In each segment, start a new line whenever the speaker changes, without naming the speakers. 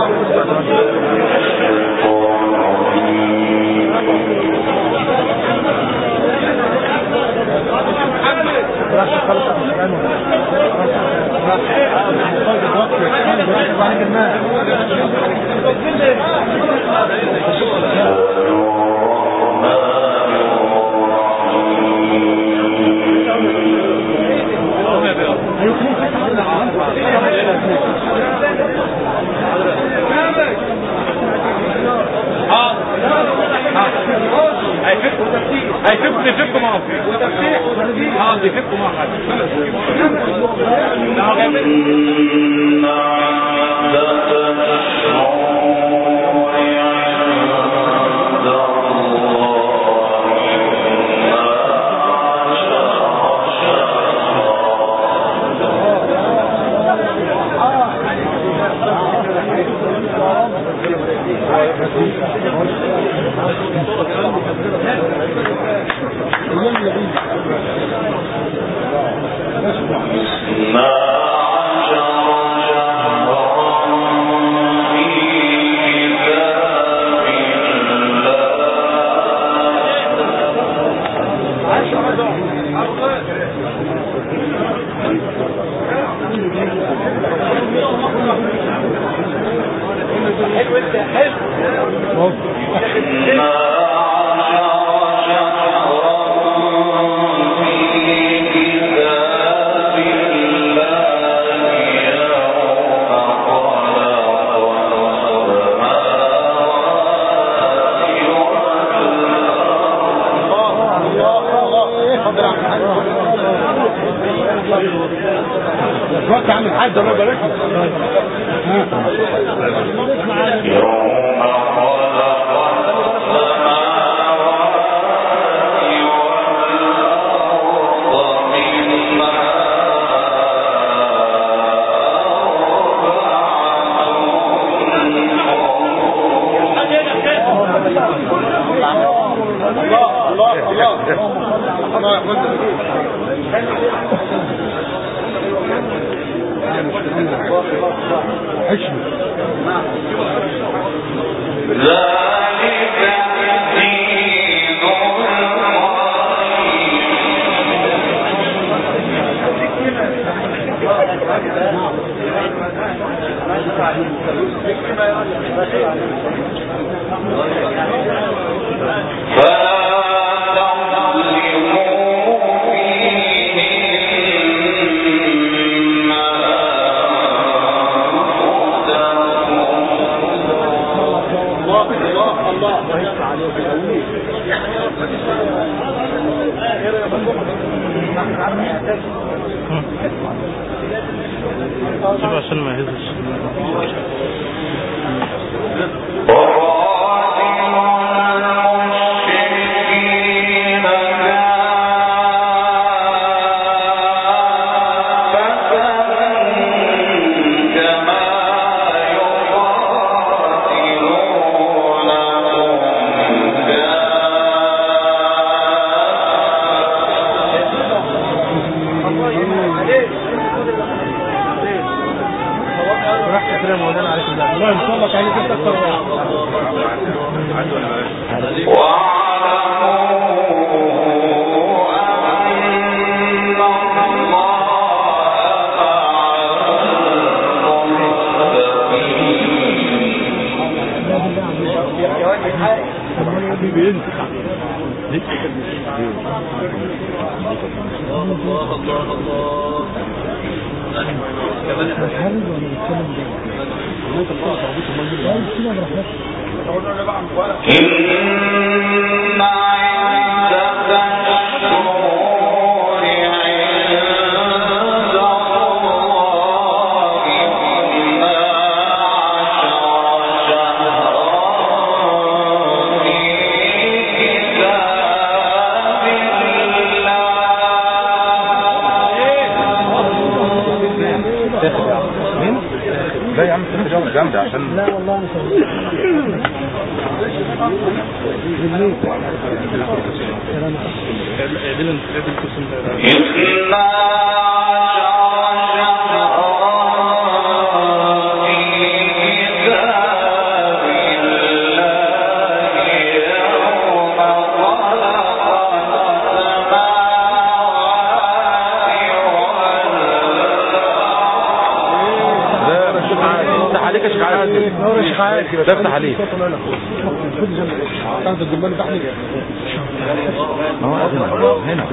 هيفكوا معه هيفكوا مع حد عشان ما يهزش
جامدة عشان
لا والله مش
هيك
عليك يا شيخ عادل.
نور يا شيخ عادل.
بفتح عليك.
انت الجمال تحت
ما هو هنا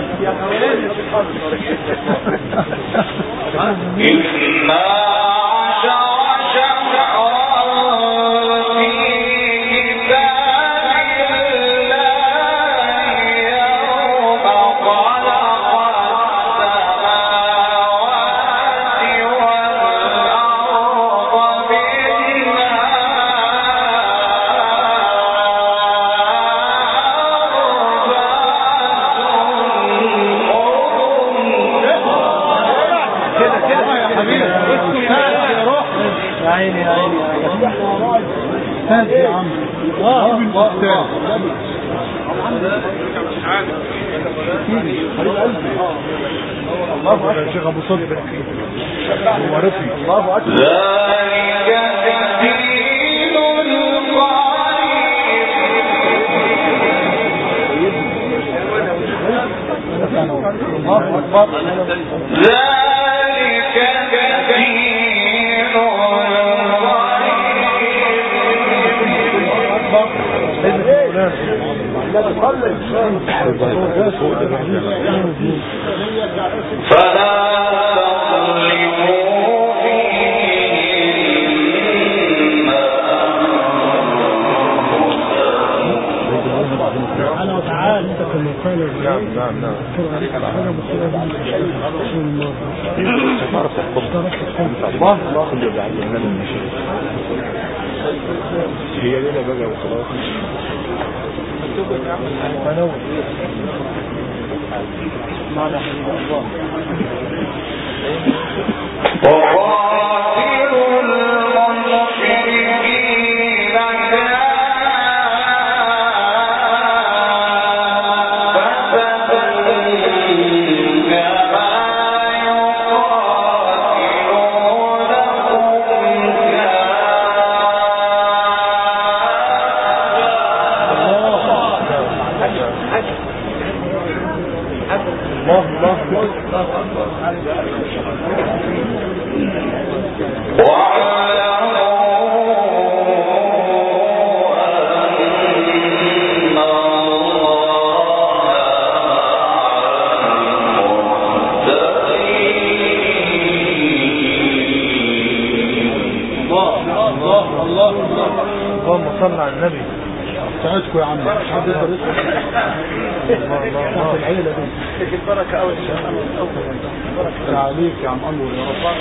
استاذ يا عم. الله يا شيخ ابو صدق هو رفي. الله اكبر. الله اكبر. هي ليلة بقى وخلاص. اللهم صل على النبي. ساعدكم يا عم مش حد يقدر يدخل العيله دي. البركه قوي ان شاء الله. بركه عليك يا عم انور يا رب.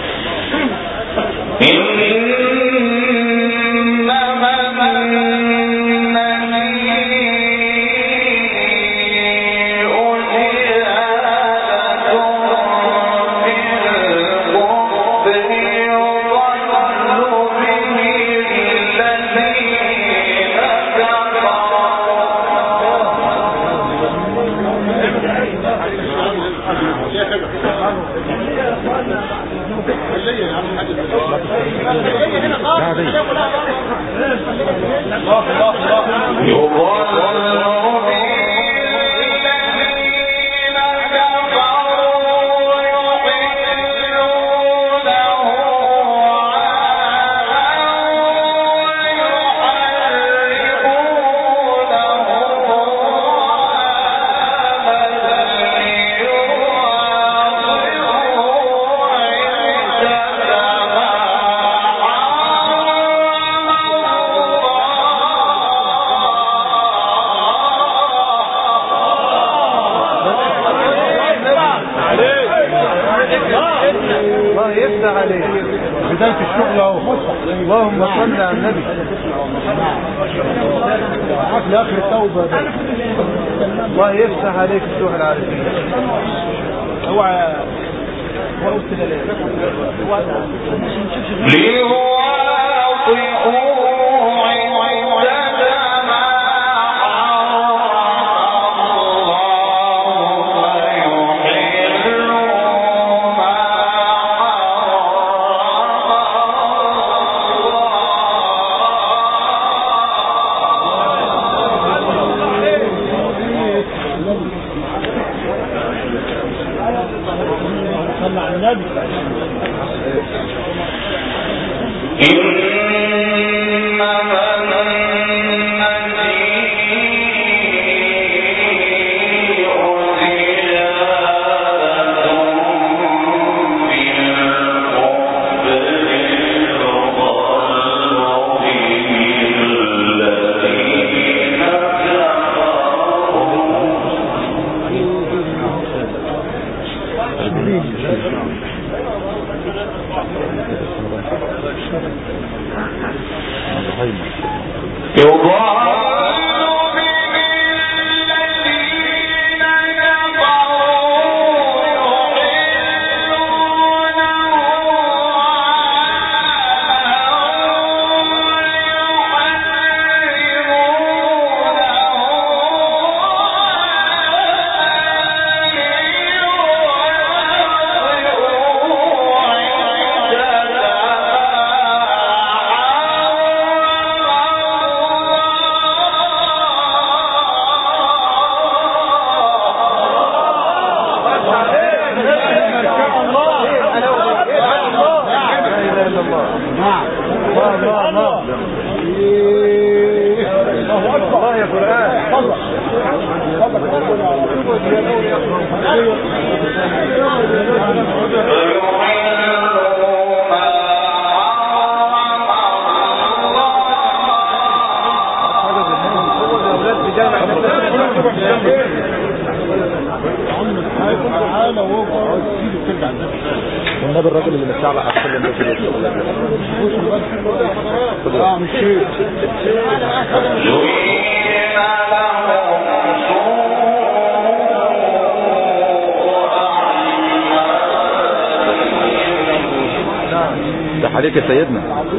بداية الشغل اهو. اللهم صل على النبي. عقل اخر التوبة. الله يفتح عليك الشوح العارفين. اوعى وقلت صلى على النبي.
والنبي الراجل اللي متشعلق على كل الناس مش شيء ده عليك يا سيدنا.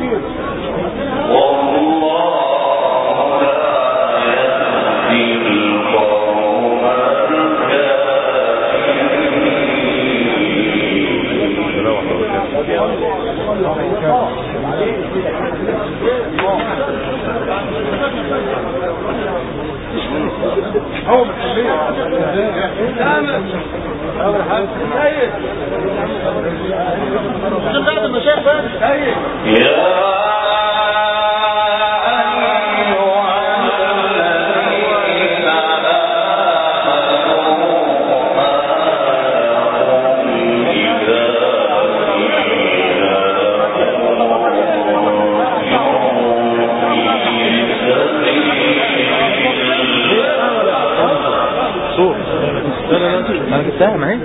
انا جبتها معي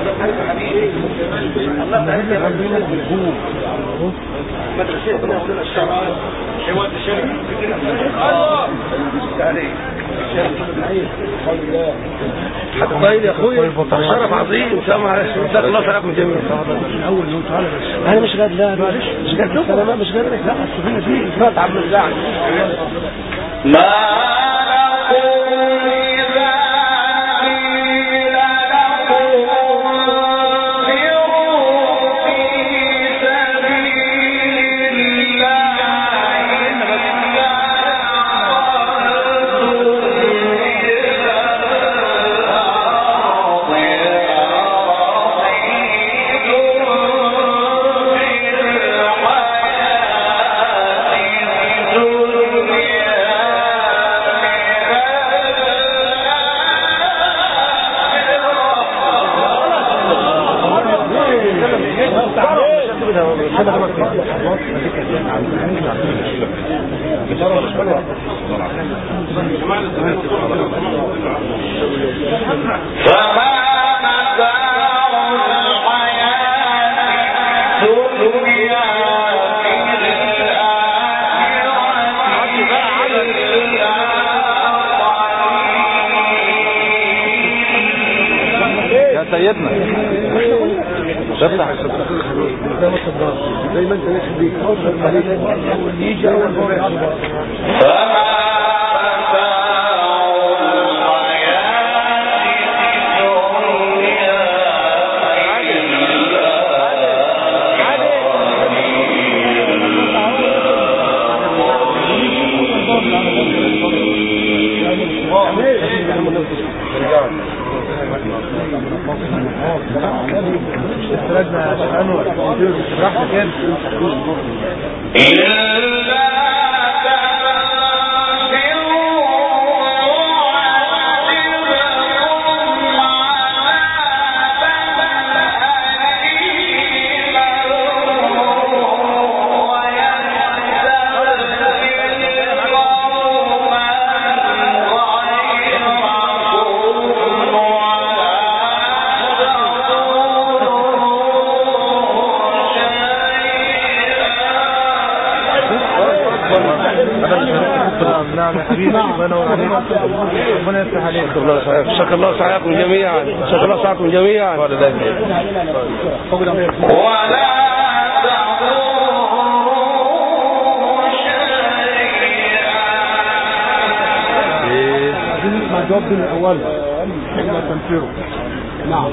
مدرستنا هنا الشرع حوار الشرع حتى طيب يا اخوي شرف عظيم سامع جزاك الله خيركم جميعا. اول يوم تعالى بس انا مش قادر. لا معلش مش قادر انا مش قادر. لا السفينه دي ما تعب من الزعل ما
سيدنا افتح
زي ما انت ماشي بيه يجي اول مره استفردنا يا شيخ انور براحتك انت نعم يا حبيبي الله ينور عليك ربنا يفتح عليك شكر الله سعيكم جميعا شكر الله سعيكم جميعا ما جواب الاول الا تنفيره نعم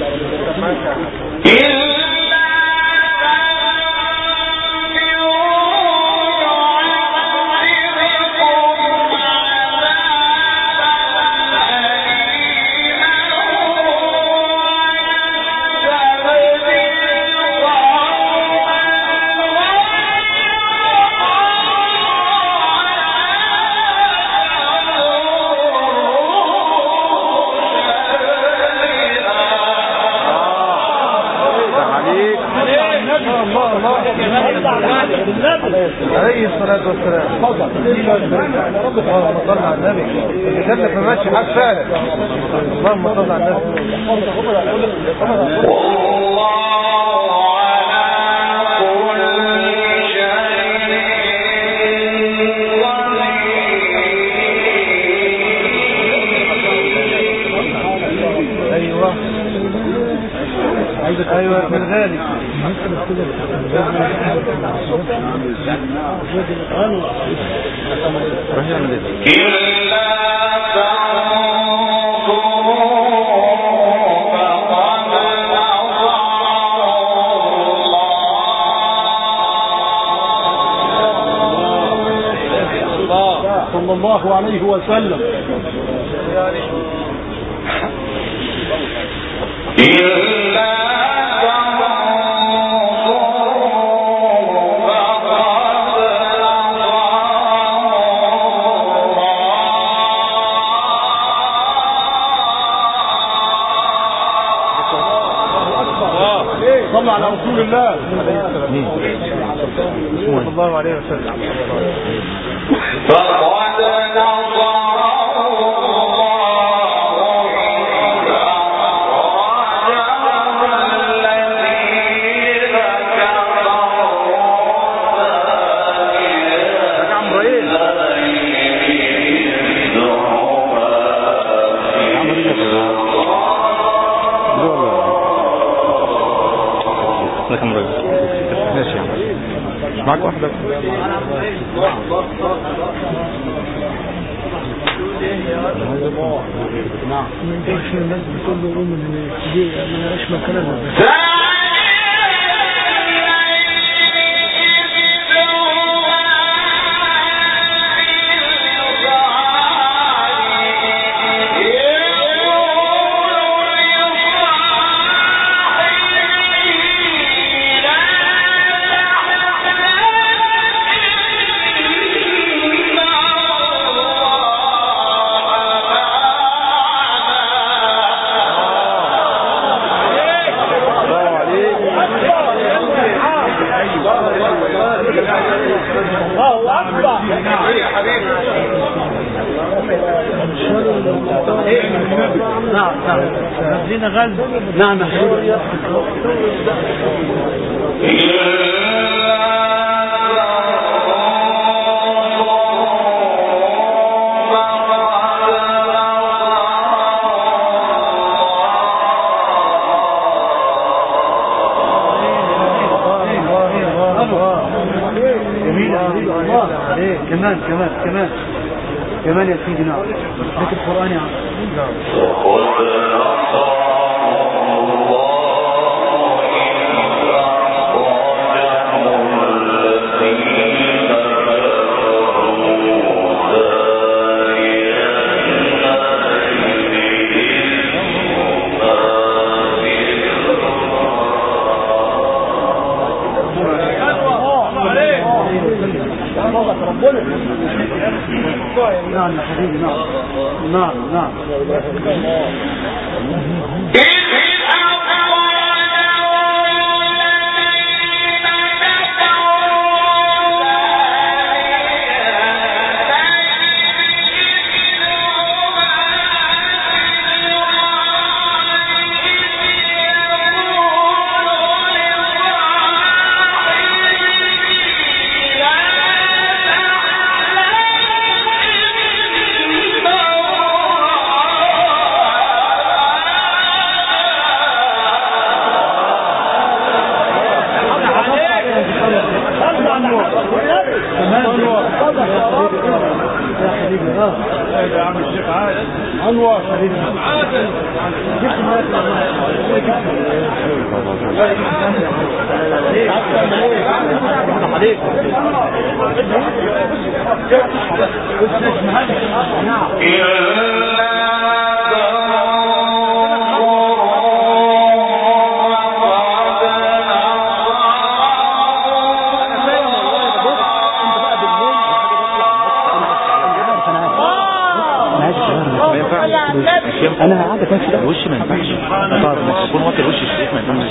عليه الصلاة والسلام اللهم صل على النبي كتبنا في ماشي حق فعلا اللهم صل على النبي ايوه من غالي صلى الله عليه وسلم صلى على رسول الله صلى الله عليه وسلم فقد معك واحدة نعم الناس بتقول له من دي ما لهاش مكان نعم كمان يا سيدنا ذكر القرآن يا ربنا. نعم يا حبيبي، نعم.
يا عم الشيخ انور عادل
انا قاعد كده وشي ما ينفعش اكون واكل وش الشريك ما ينفعش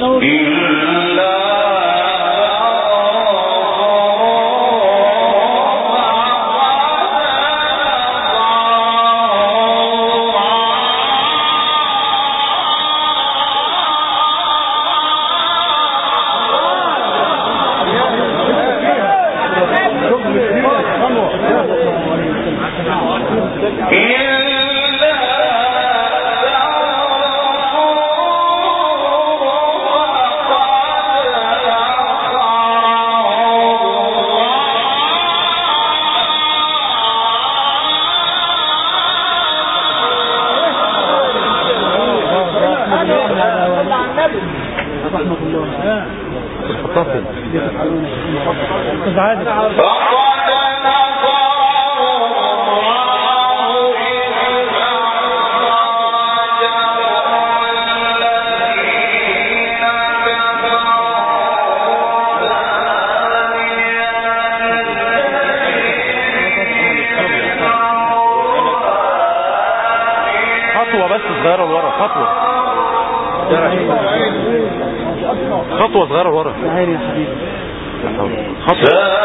خطوة صغيرة لورا عيني يا حبيبي خطوة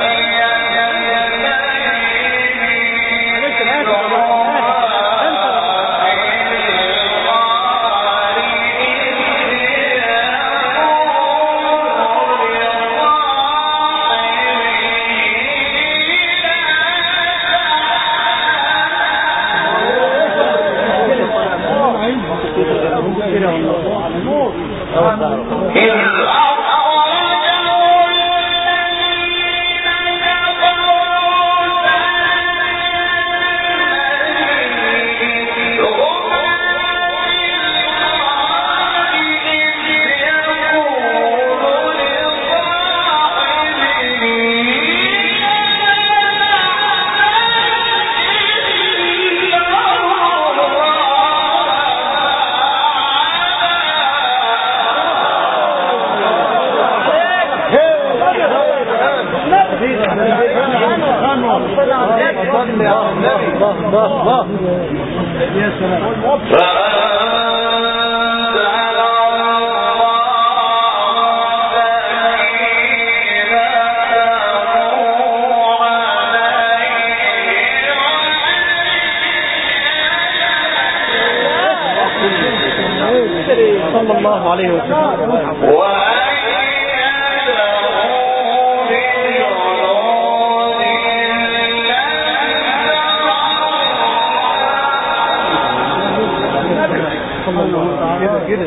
يا سلام صلى الله عليه وسلم كده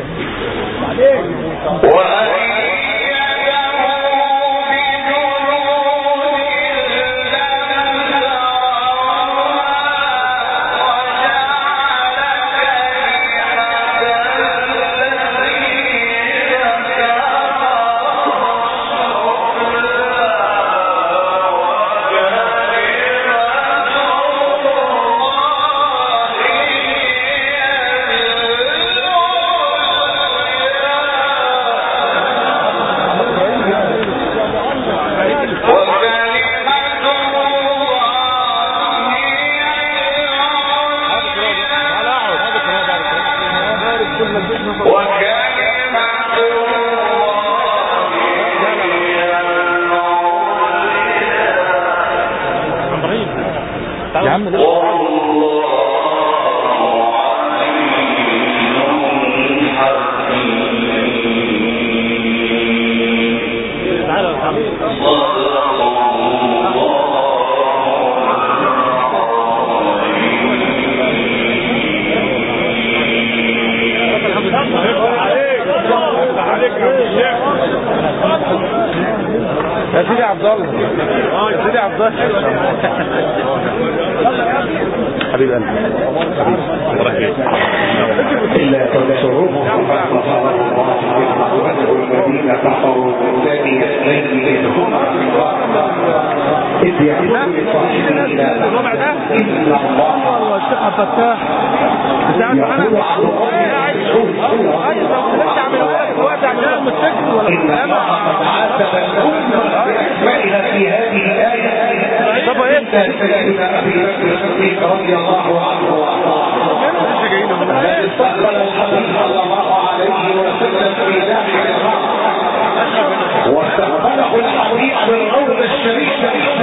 عم
يا سيدي عبد الله يا سيدي عبد الله
حبيب قلبي حبيب
إلا تنصروه الذين كفروا بالله إذ يقول لصاحبه إن الله
والشيخ فتاح بتاعت معانا
إن الله قد عاتب الأمة بأسمائها في هذه الآية إلا سيدنا أبي بكر الصديق رضي الله عنه الذي استقبل الحبيب صلى الله عليه وسلم في داخل الرحم واستقبله الحبيب بالروض الشريف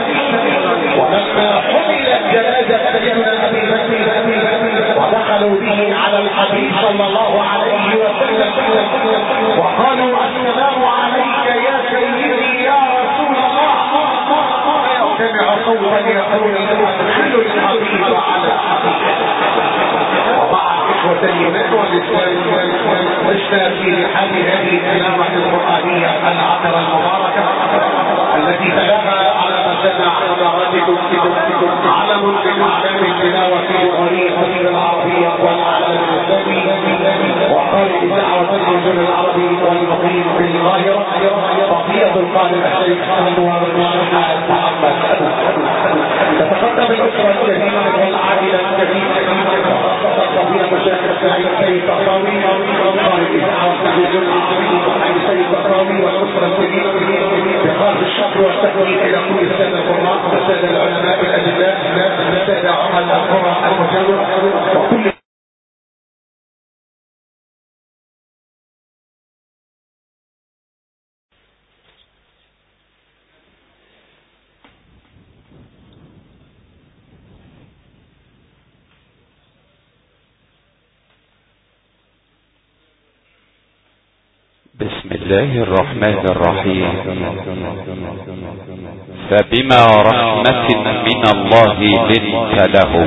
ولما حملت جنازة سيدنا أبي بكر ودخلوا به على الحبيب صلى الله عليه وسلم وقالوا السلام عليك يا سيدي يا رسول الله سمع صوتا يقول ادخلوا الحبيب على ومع الإخوة الإيمان والإسلام عشنا في حال هذه التلاوة القرآنية العطرة المباركة التي تلاها على مسامع حضراتكم علم من أعلام التلاوة القرآنية العربية والعالم الإسلامي وقال دعوة الرجل العربي والمقيم في الظاهرة فضيلة القارئ الشيخ أنور محمد تتقدم الأسرة الكريمة والعائلة الكريمة فضيلة الشيخ السعيد سيد الطاوي قارئ دعوة الرجل العربي سيد الطاوي والأسرة الكريمة بخاص الشكر والتقدير إلى كل السادة القراء والسادة العلماء الأدباء السادة عمل القرى المجاور وكل
بسم الله الرحمن الرحيم فبما رحمة من الله لنت لهم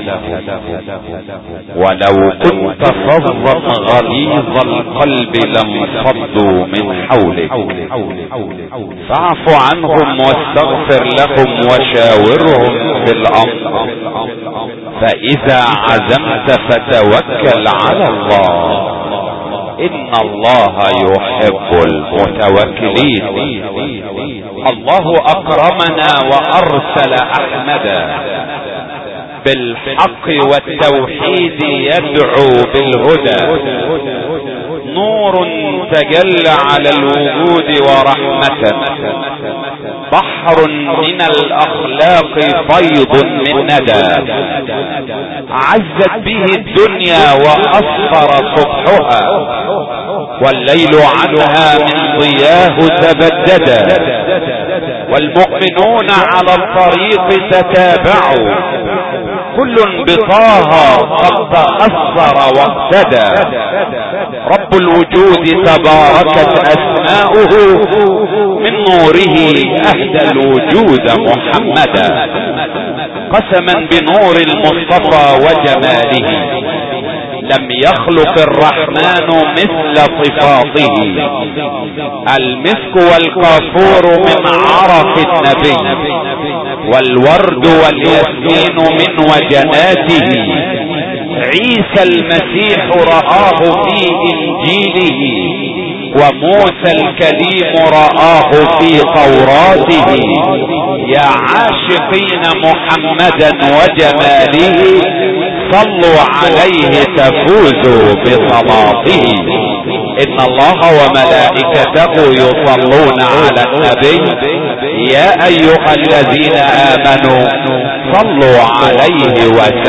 ولو كنت فظا غليظ القلب لانفضوا من حولك فاعف عنهم واستغفر لهم وشاورهم في الأمر فإذا عزمت فتوكل على الله إن الله يحب المتوكلين. الله أكرمنا وأرسل أحمدا بالحق والتوحيد يدعو بالهدى نور تجلى على الوجود ورحمة بحر من الأخلاق فيض من ندى عزت به الدنيا وأصفر صبحها والليل عنها من ضياه تبددا والمؤمنون على الطريق تتابعوا كل بطاها قد تأثر واقتدى رب الوجود تباركت أسماؤه من نوره أهدى الوجود محمدا قسما بنور المصطفى وجماله لم يخلق الرحمن مثل صفاته المسك والكافور من عرق النبي والورد والياسمين من وجناته عيسى المسيح رآه في إنجيله وموسى الكليم رآه في توراته يا عاشقين محمدا وجماله صلوا عليه تفوزوا بصلاته إن الله وملائكته يصلون على النبي يا ايها الذين امنوا صلوا عليه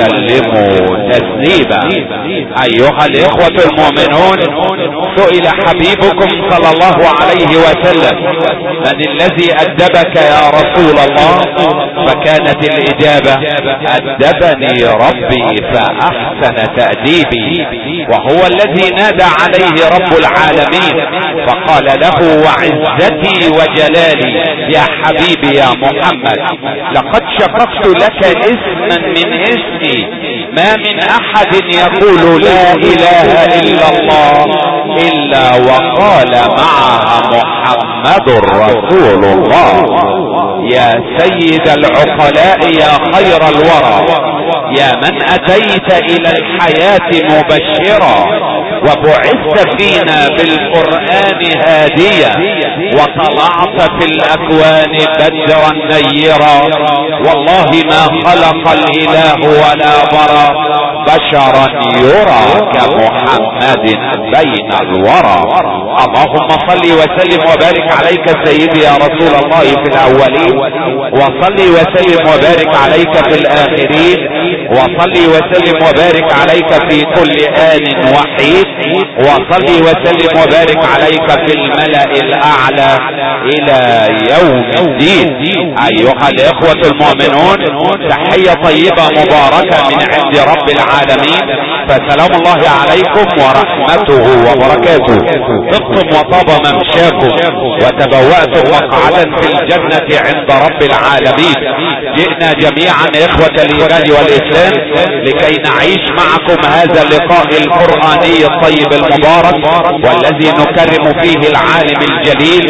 وسلموا تسليما. ايها الاخوة المؤمنون، سئل حبيبكم صلى الله عليه وسلم: من الذي ادبك يا رسول الله؟ فكانت الاجابة: ادبني ربي فاحسن تأديبي. وهو الذي نادى عليه رب العالمين فقال له: وعزتي وجلالي يا حبيبي يا محمد، لقد شققت لك اسما من اسمي، ما من احد يقول لا اله الا الله الا وقال معها محمد رسول الله. يا سيد العقلاء يا خير الورى، يا من اتيت الى الحياة مبشرا وبعثت فينا بالقرآن هاديا وطلعت في الاكوان بدرا نيرا. والله ما خلق الاله ولا برى بشرا يرى كمحمد بين الورى. اللهم صل وسلم وبارك عليك سيدي يا رسول الله في الاولين، وصل وسلم وبارك عليك في الاخرين، وصل وسلم وبارك عليك في كل آن وحيد، وصل وسلم وبارك عليك في الملأ الاعلى الى يوم الدين. ايها الاخوة المؤمنون، تحية طيبة مباركة من عند رب العالمين، فسلام الله عليكم ورحمته وبركاته. طبتم وطاب ممشاكم وتبوأتم مقعدا في الجنة عند رب العالمين. جئنا جميعا اخوة الايمان والاسلام لكي نعيش معكم هذا اللقاء القرآني الطيب المبارك، والذي نكرم فيه العالم الجليل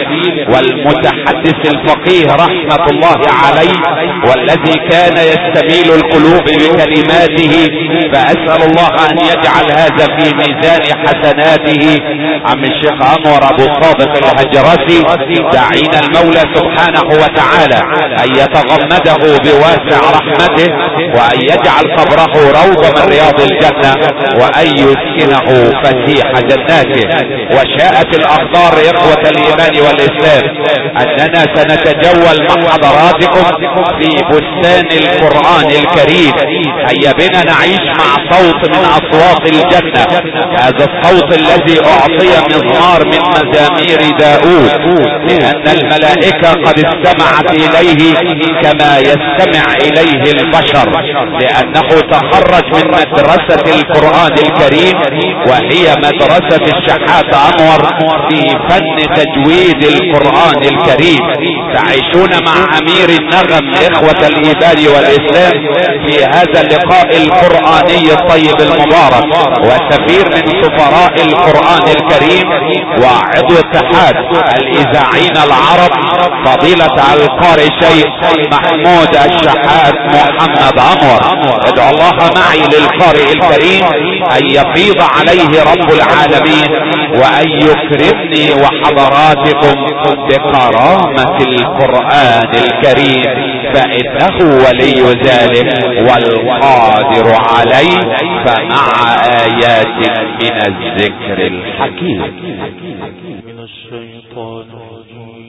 والمتحدث الفقيه رحمة الله عليه، والذي كان يستميل القلوب بكلماته. فأسأل الله أن يجعل هذا في ميزان حسناته. عم الشيخ أنور أبو صادق الهجرسي، داعين المولى سبحانه وتعالى أن يتغمده بواسع رحمته، وأن يجعل قبره روضة من رياض الجنة، وأن يسكنه فسيح جناته. وشاءت الأقدار إخوة الإيمان والإسلام أننا سنتجول مع حضراتكم في بستان القرآن الكريم. هيا بنا نعيش مع صوت من أصوات الجنة، هذا الصوت الذي أعطي مزمار من مزامير داود، لأن الملائكة قد استمعت إليه كما يستمع إليه البشر، لأنه تخرج من مدرسة القرآن الكريم، وهي مدرسة الشحات أنور في فن تجويد القرآن الكريم. تعيشون مع أمير النغم إخوة الإيمان والإسلام في هذا اللقاء القرآني الطيب المبارك، وسفير من سفراء القرآن الكريم وعضو اتحاد الإذاعين العرب فضيلة القارئ شيخ محمود الشحات محمد أنور. ادعو الله معي للقارئ الكريم أن يفيض عليه رب العالمين، وأن يكرمني وحضراتكم بكرامة القرآن الكريم، فإنه ولي ذلك والقادر عليه. فمع آيات من الذكر الحكيم.
من الشيطان الرجيم.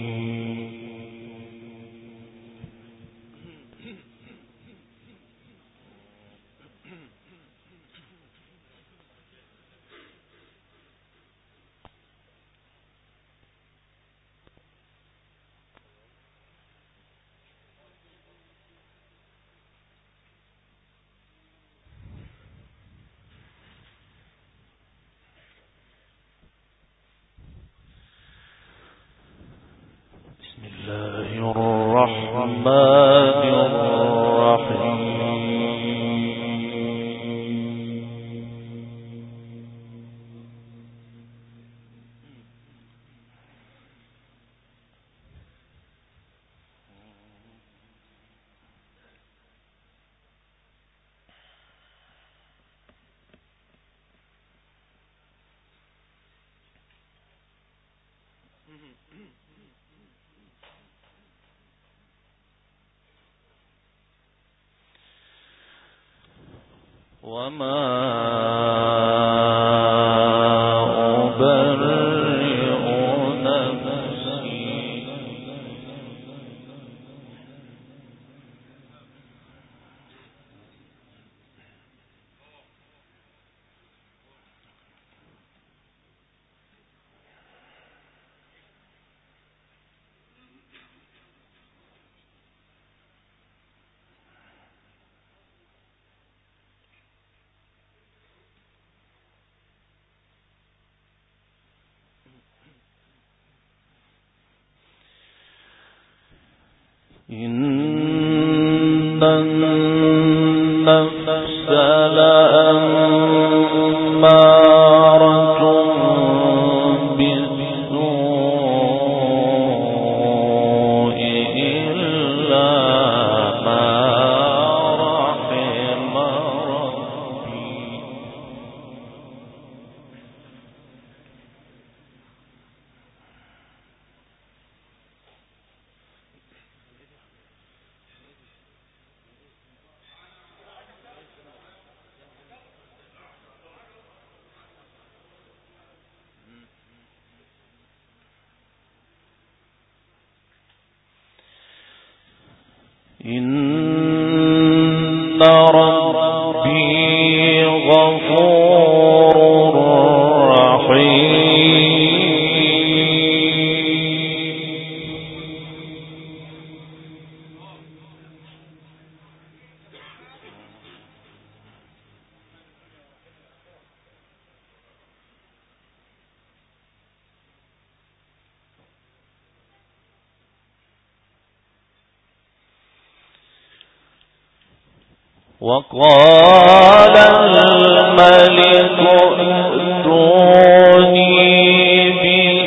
الرحمن الرحيم. وما أبرئ نفسي
إن النفس لأمارة بالسوء إلا ما رحم ربي. إن ربي غفور رحيم. وقال الملك ائتوني به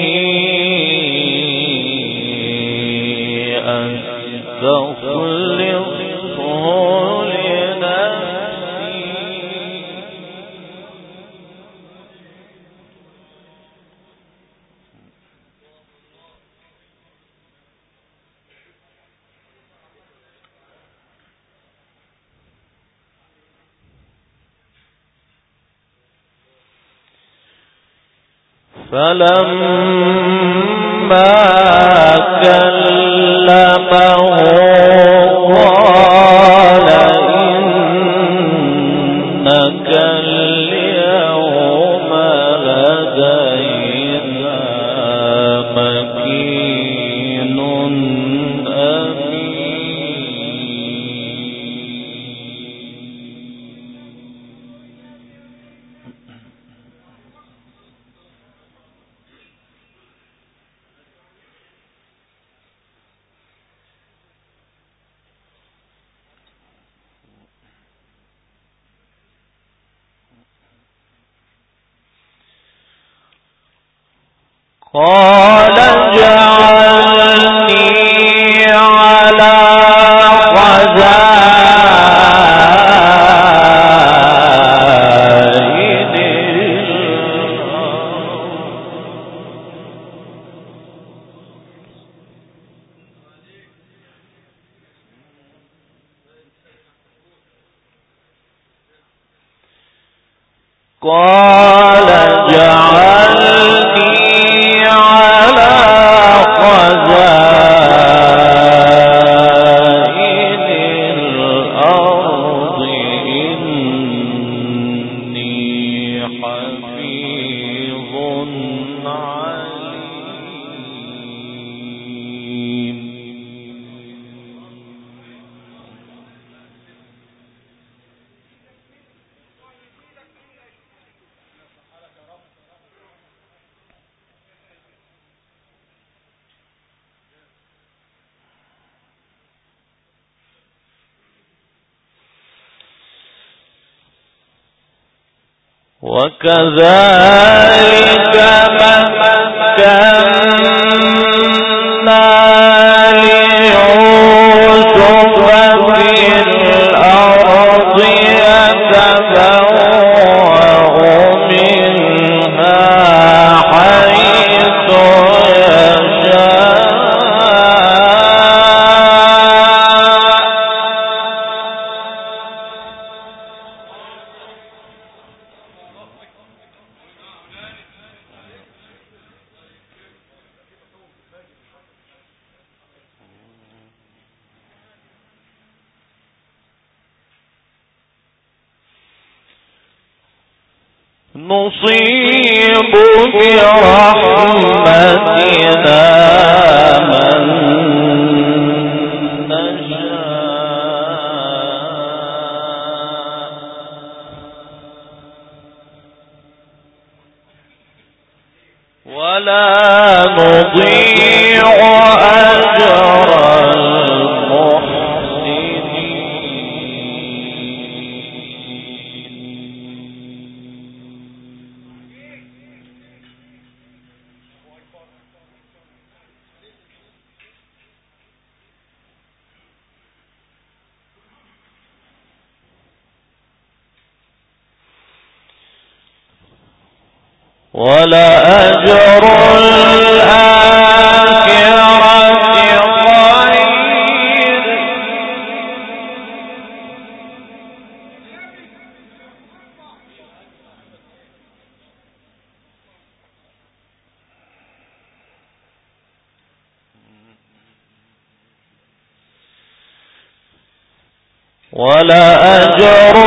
أستخلصه لنفسي. فلما كلمه قال إنك اليوم لدينا مكين أمين. قال اجعلني على خزائن قال اجعلني على خزائن الأرض إني حفيظ عليم. وكذلك مكنا ليوسف في الأرض يتبوأ منها حيث يشاء. نصيب برحمتنا من نشاء ولا نضيع أجر المحسنين. ولأجر الآخرة خير ولأجر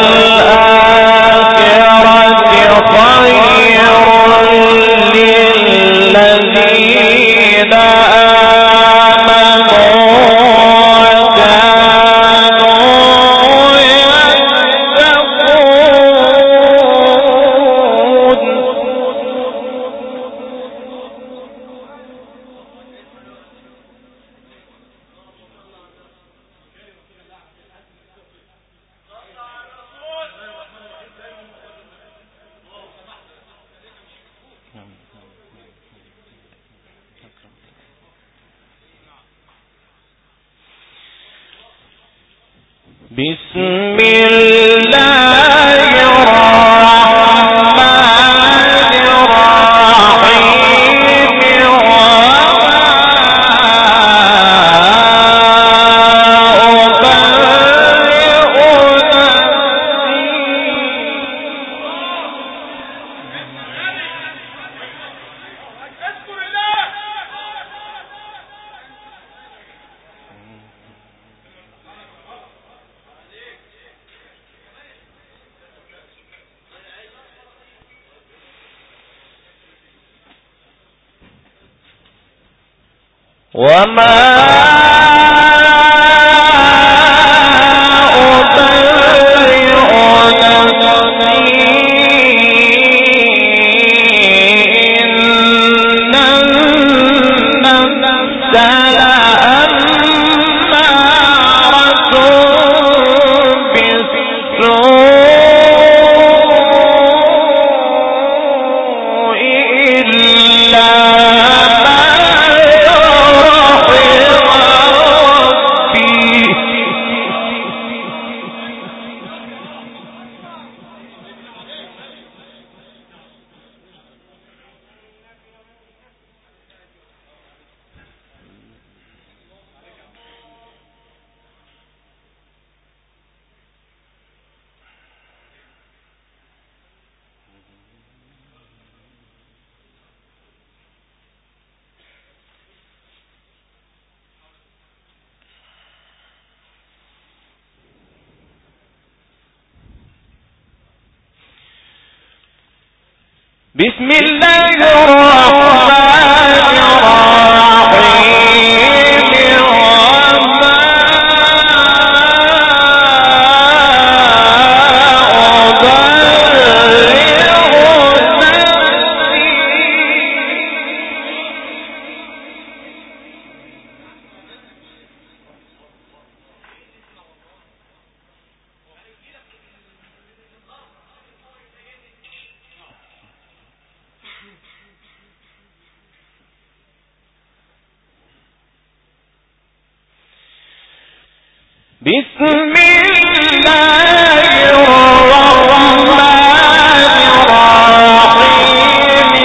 الآخرة خير للذين آمنوا وكانوا يتقون بسم الله الرحمن الرحيم وما أبرئ نفسي إن النفس لأمارة بالسوء إلا بسم الله الرحمن الرحيم وما بسم الله الرحمن الرحيم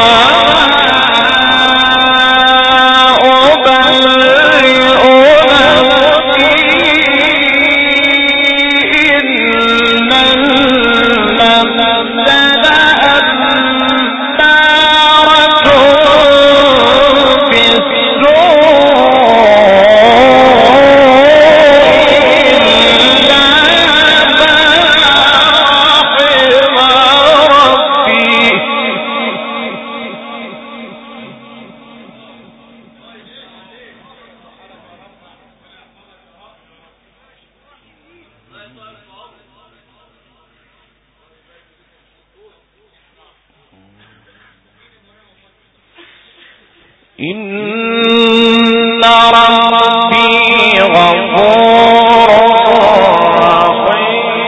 وما أبرئ نفسي إن النفس لأمارة إن ربي غفور رحيم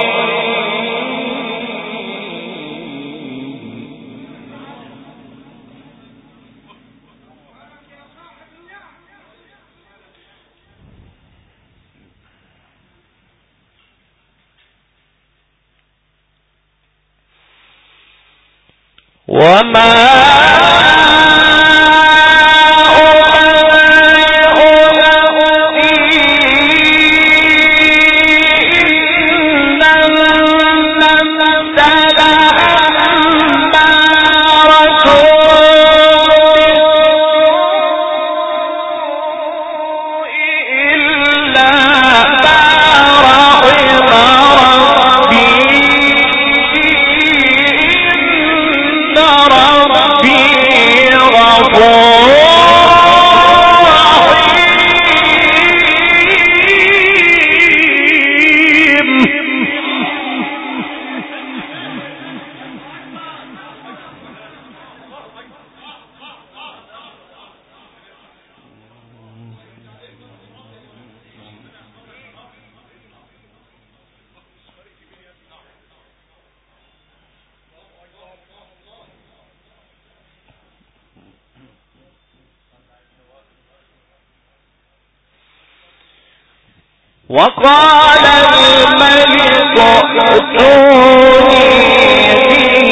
وقال الملك ائتوني به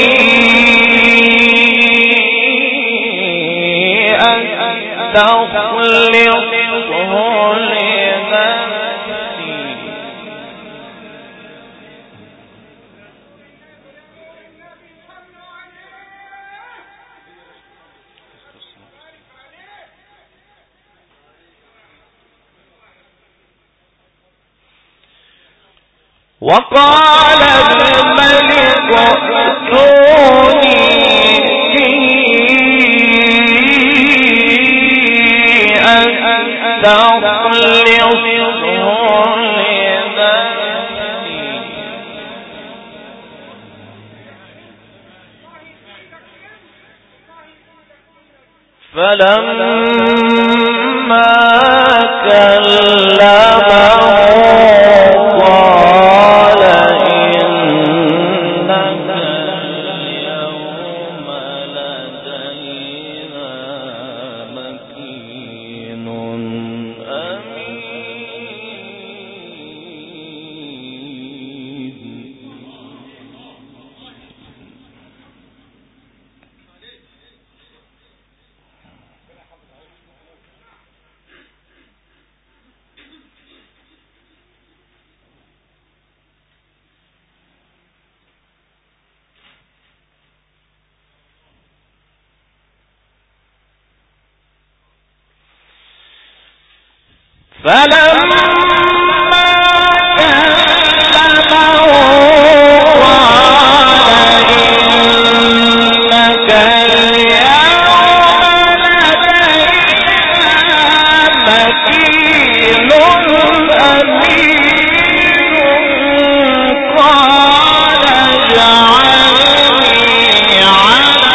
أستخلصه لنفسي وقال الملك ائتوني به أستخلصه لنفسي فلما كلمه قال إنك اليوم لدينا مكين أمين. فلما كلمه قال إنك اليوم لدينا مكين أمين. قال اجعلني على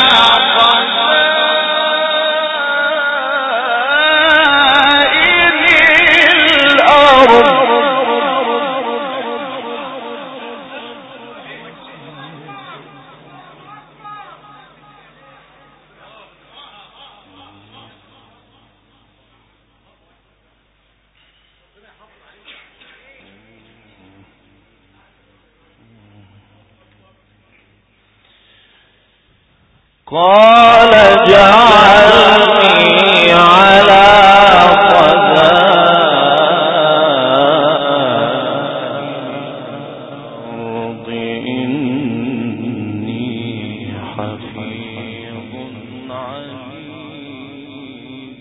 قال اجعلني على خزائن إني حفيظ عليم.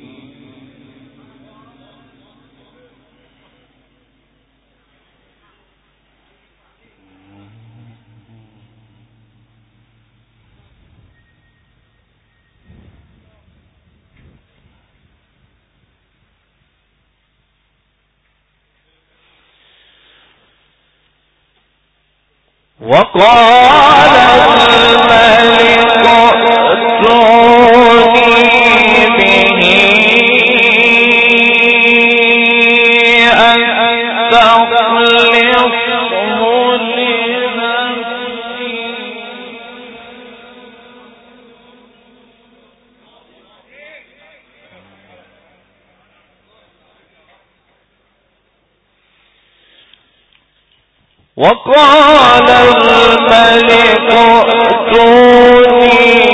وقال الملك ائتوني به أستخلصه لنفسي. وقال الملك ائتوني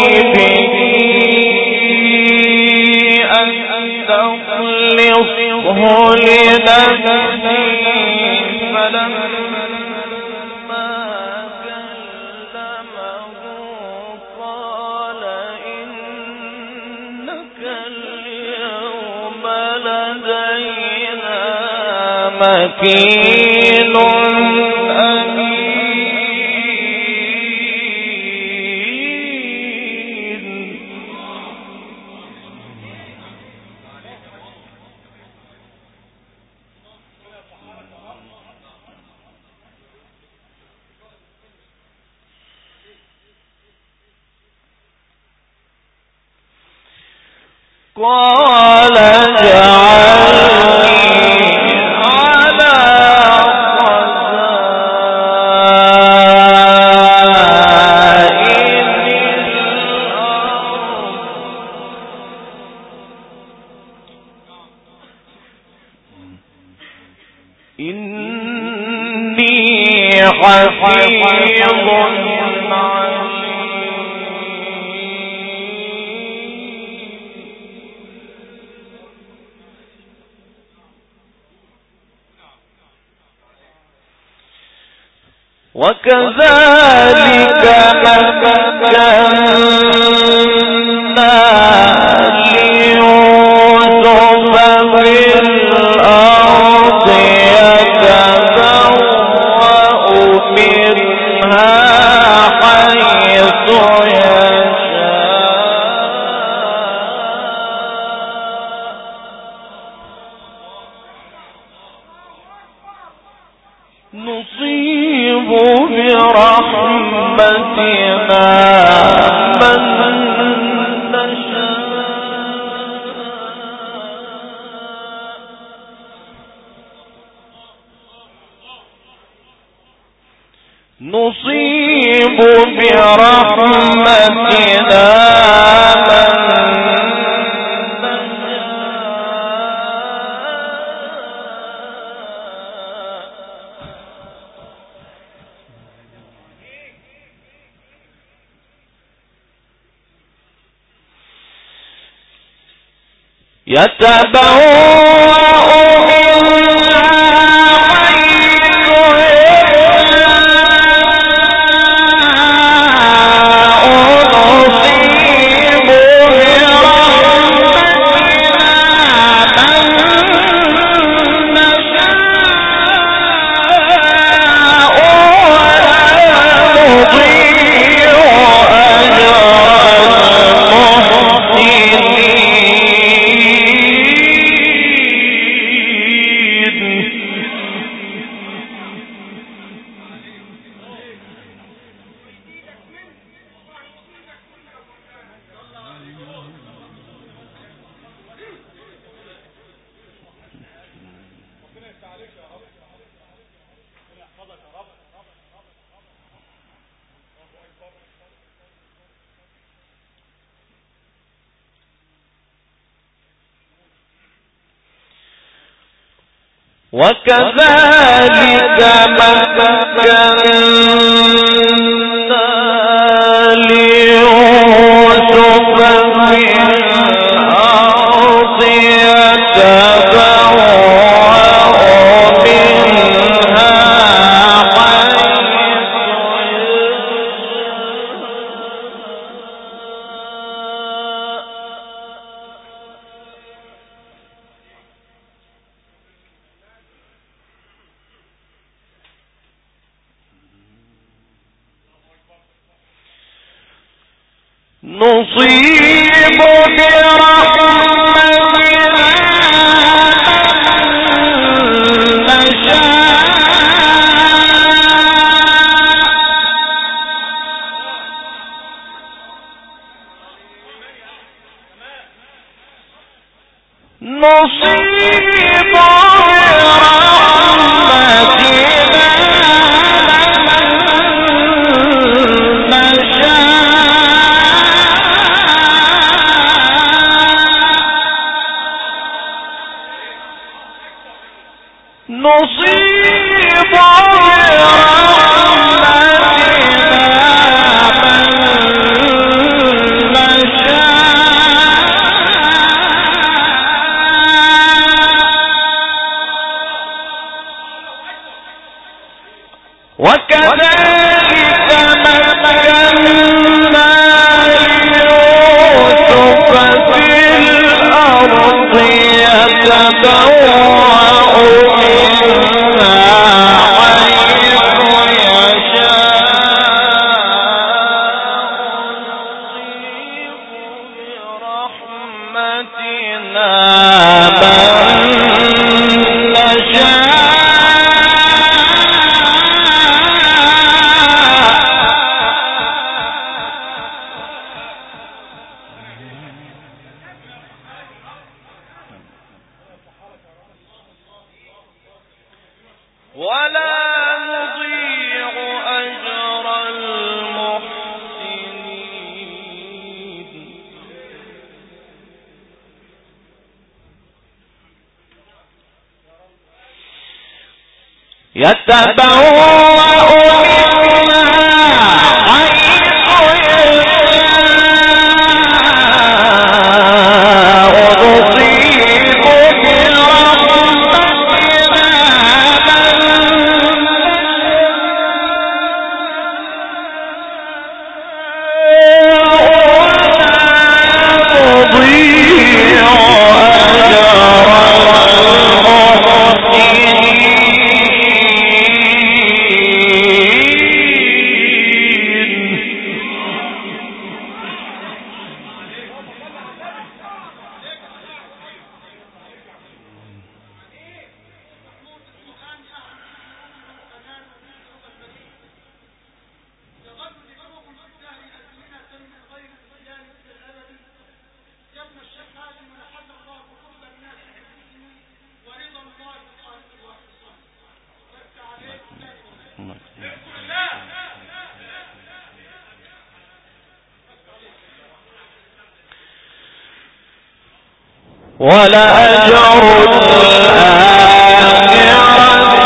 لنفسه فلما كلمه قال إنك اليوم لدينا مكين قال اجعلني على خزائن الأرض إني حفيظ وكذلك مكنا ليوسف في الأرض يتبوأ منها حيث نصيب برحمتنا من نشاء نصيب برحمتنا يتبوأ منها حيث يشاء نصيب برحمتنا من نشاء ولا نضيع أجر المحسنين. وكذلك مكنا ليوسف في الأرض يتبوأ منها نصيب برحمتنا من نشاء نصيب وكذلك مكنا ليوسف في الأرض يتبوأ منها حيث يشاء برحمتنا من نشاء ولا نضيع أجر المحسنين يتبوأ منها حيث يشاء نصيب ولأجر الآخرة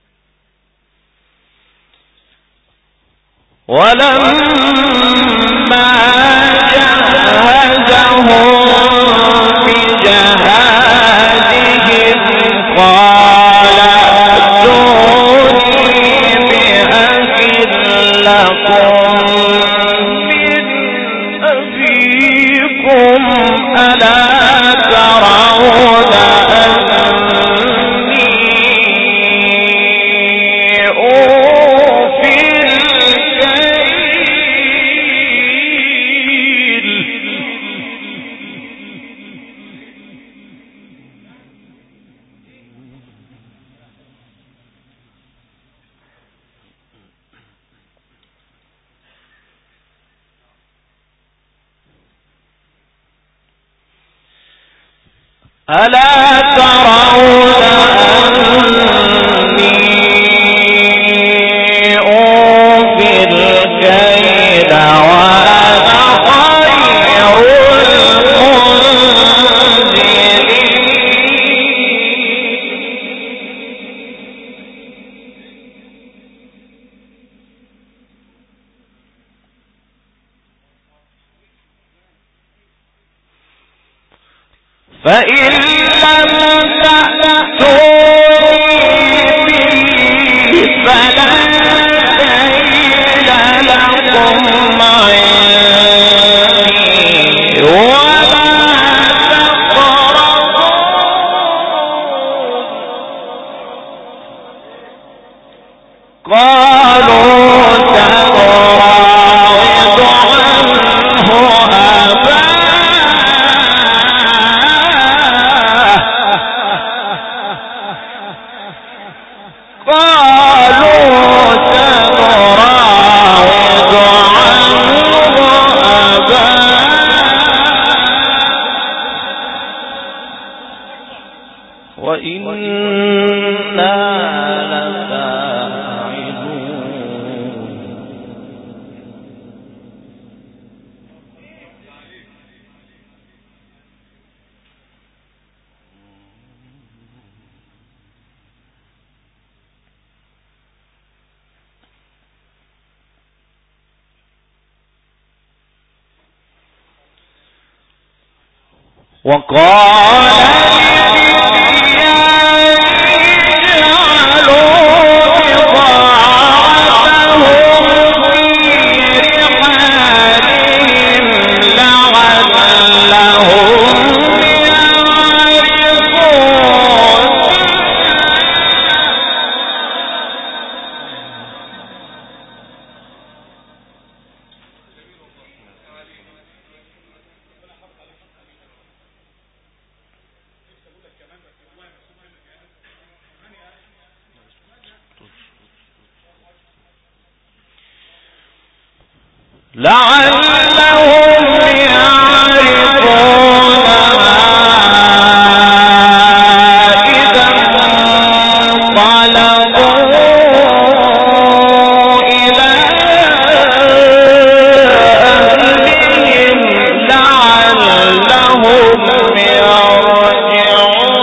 ولما ألا ترون أني أوفي الكيل وأنا خير المنزلين فإن لم تأتوني به فلا كيل لكم عندي ولا تقربون. قالوا سنراود عنه أباه وقال لعلهم يعرفونها إذا انقلبوا إلى أهلهم لعلهم يرجعون.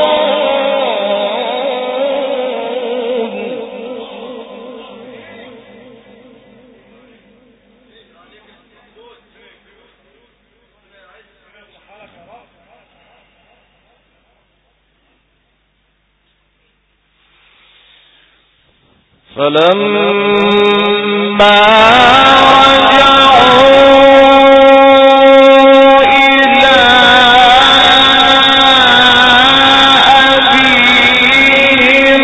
فلما رجعوا إلى أبيهم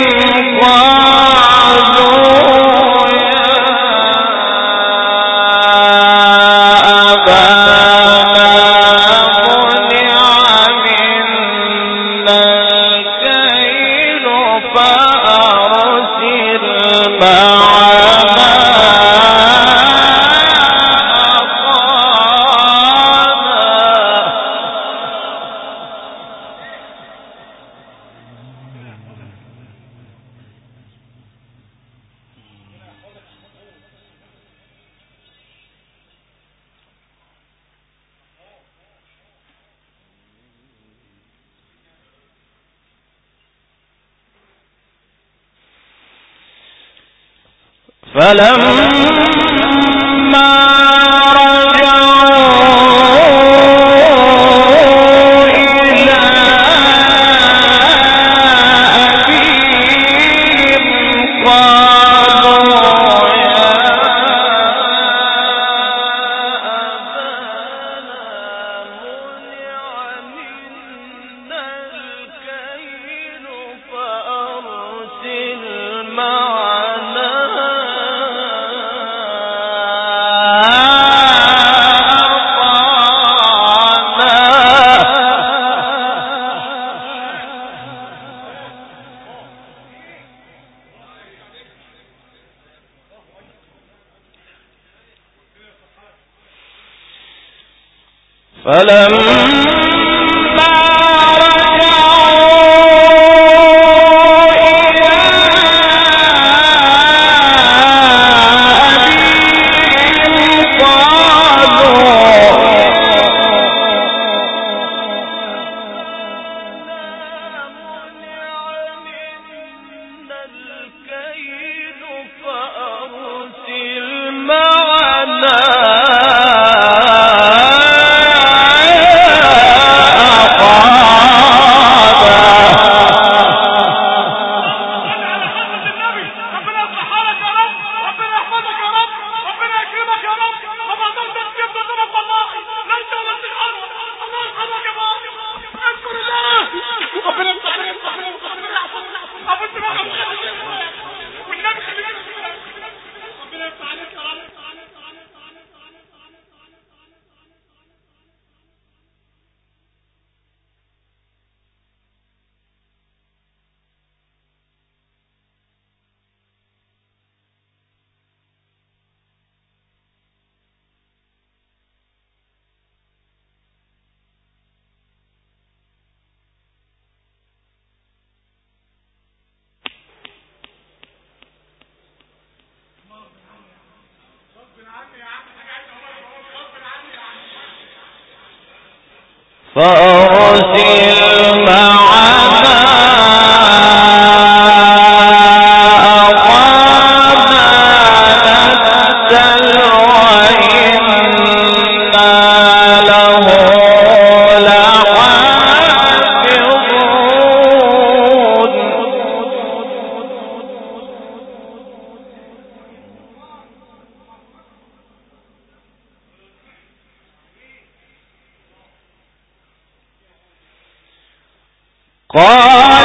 قالوا يا أبانا منع منا الكيل فأرسل معنا فلما رجع فأرسل معنا أخانا نبتل وإنا له لحافظون قال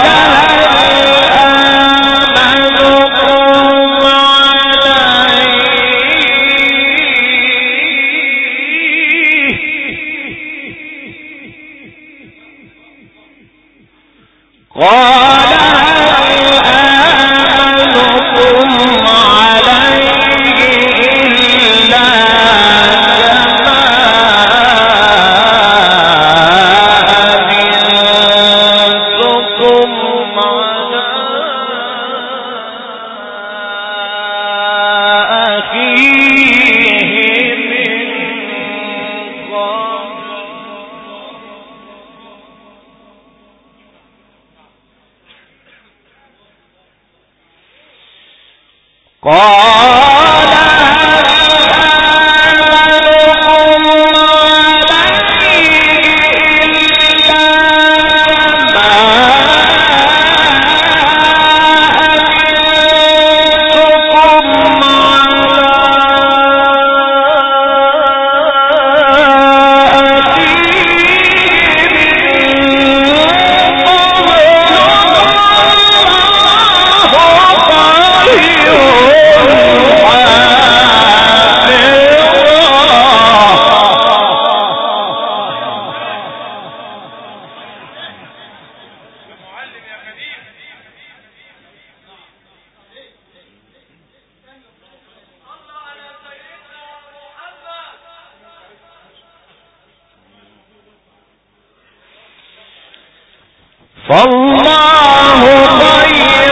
فالله خير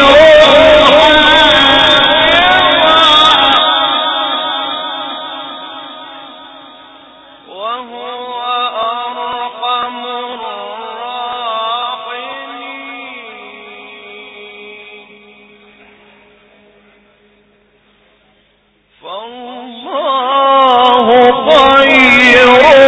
وهو أرحم الراحمين فالله خير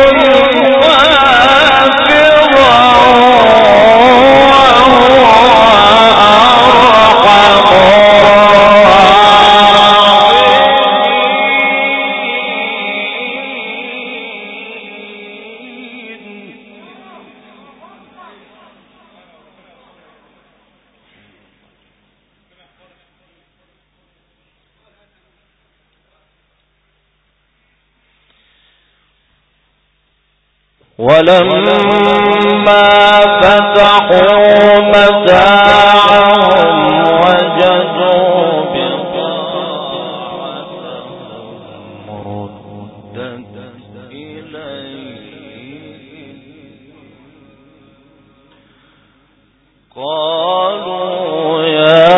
ولما فتحوا متاعهم وجدوا بضاعتهم ردت إليهم قالوا يا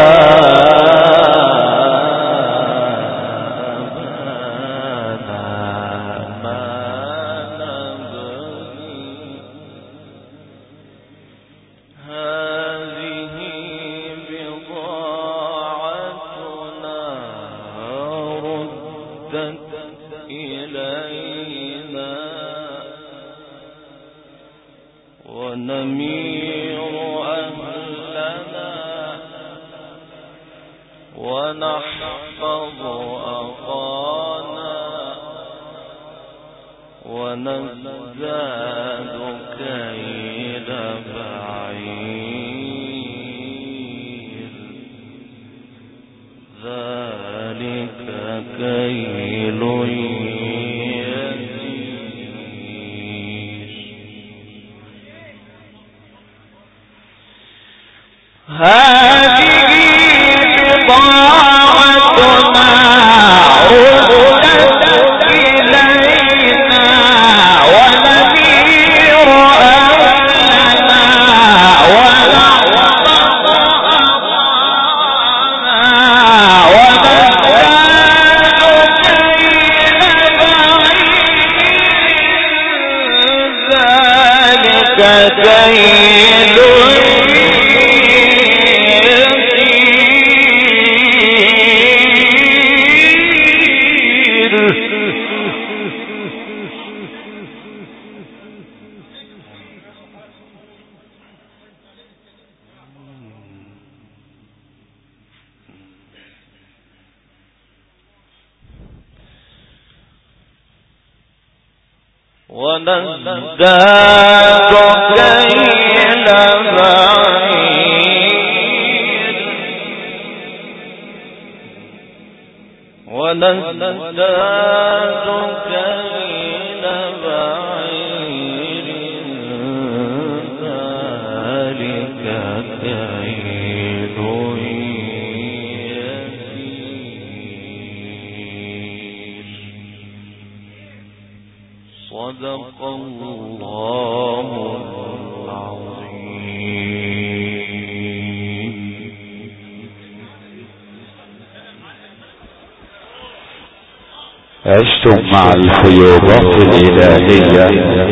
ونحفظ أخانا ونزداد كيل بعير ذلك كيل يسير هذه بضاعتنا عرضت إلينا ونمير أهلنا ونحفظ أخانا ونزداد كيل بعير ذلك كيل ونزداد كيل بعير ونزداد كيل بعير ذلك كيل يسير صدق الله العظيم.
عشتم مع الفيوضات الإلهية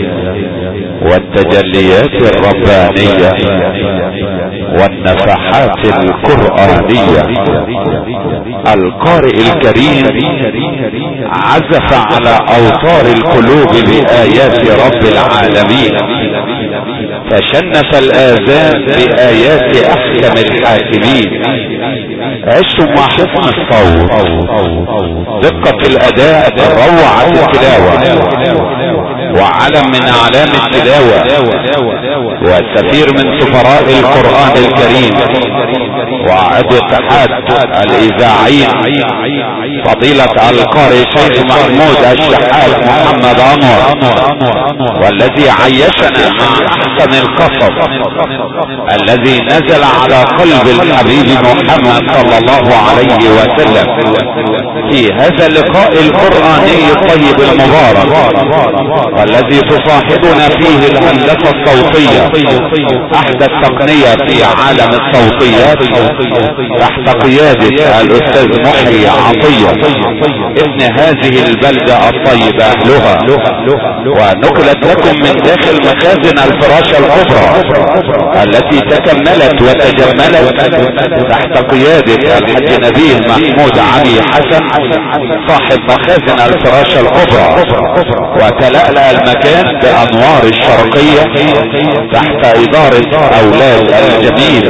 والتجليات الربانية والنفحات القرآنية. القارئ الكريم عزف على أوتار القلوب بآيات رب العالمين، فشنف الآذان بآيات أحكم الحاكمين. عشتم مع حسن الصوت، دقة الأداء، روعة التلاوة، وعلم من أعلام التلاوة، وسفير من سفراء القرآن الكريم، وعضو اتحاد الإذاعيين فضيلة القارئ شيخ محمود الشحات محمد أنور، والذي عيشنا مع أحسن القصص الذي نزل على قلب الحبيب محمد صلى الله عليه وسلم في هذا اللقاء القرآني الطيب المبارك، والذي تصاحبنا فيه الهندسة الصوتية احدى التقنية في عالم الصوتيات تحت قيادة الاستاذ محي عطية ابن هذه البلدة الطيبة اهلها، ونقلت لكم من داخل مخازن الفراشة الكبرى التي تكملت وتجملت تحت قيادة الحاج نبيه محمود علي حسن صاحب مخازن الفراشة الكبرى، وتلألأ المكان بأنوار الشرقية تحت إدارة أولاد الجميل.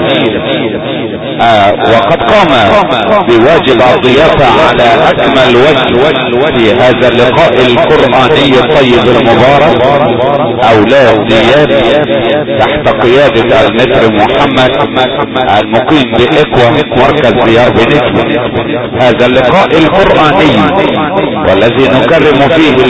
وقد قام بواجب الضيافة على أكمل وجه في هذا اللقاء القرآني الطيب المبارك أولاد دياب تحت قيادة المتر محمد المقيم بإكوى مركز ديار بنجم. هذا اللقاء القرآني والذي نكرم فيه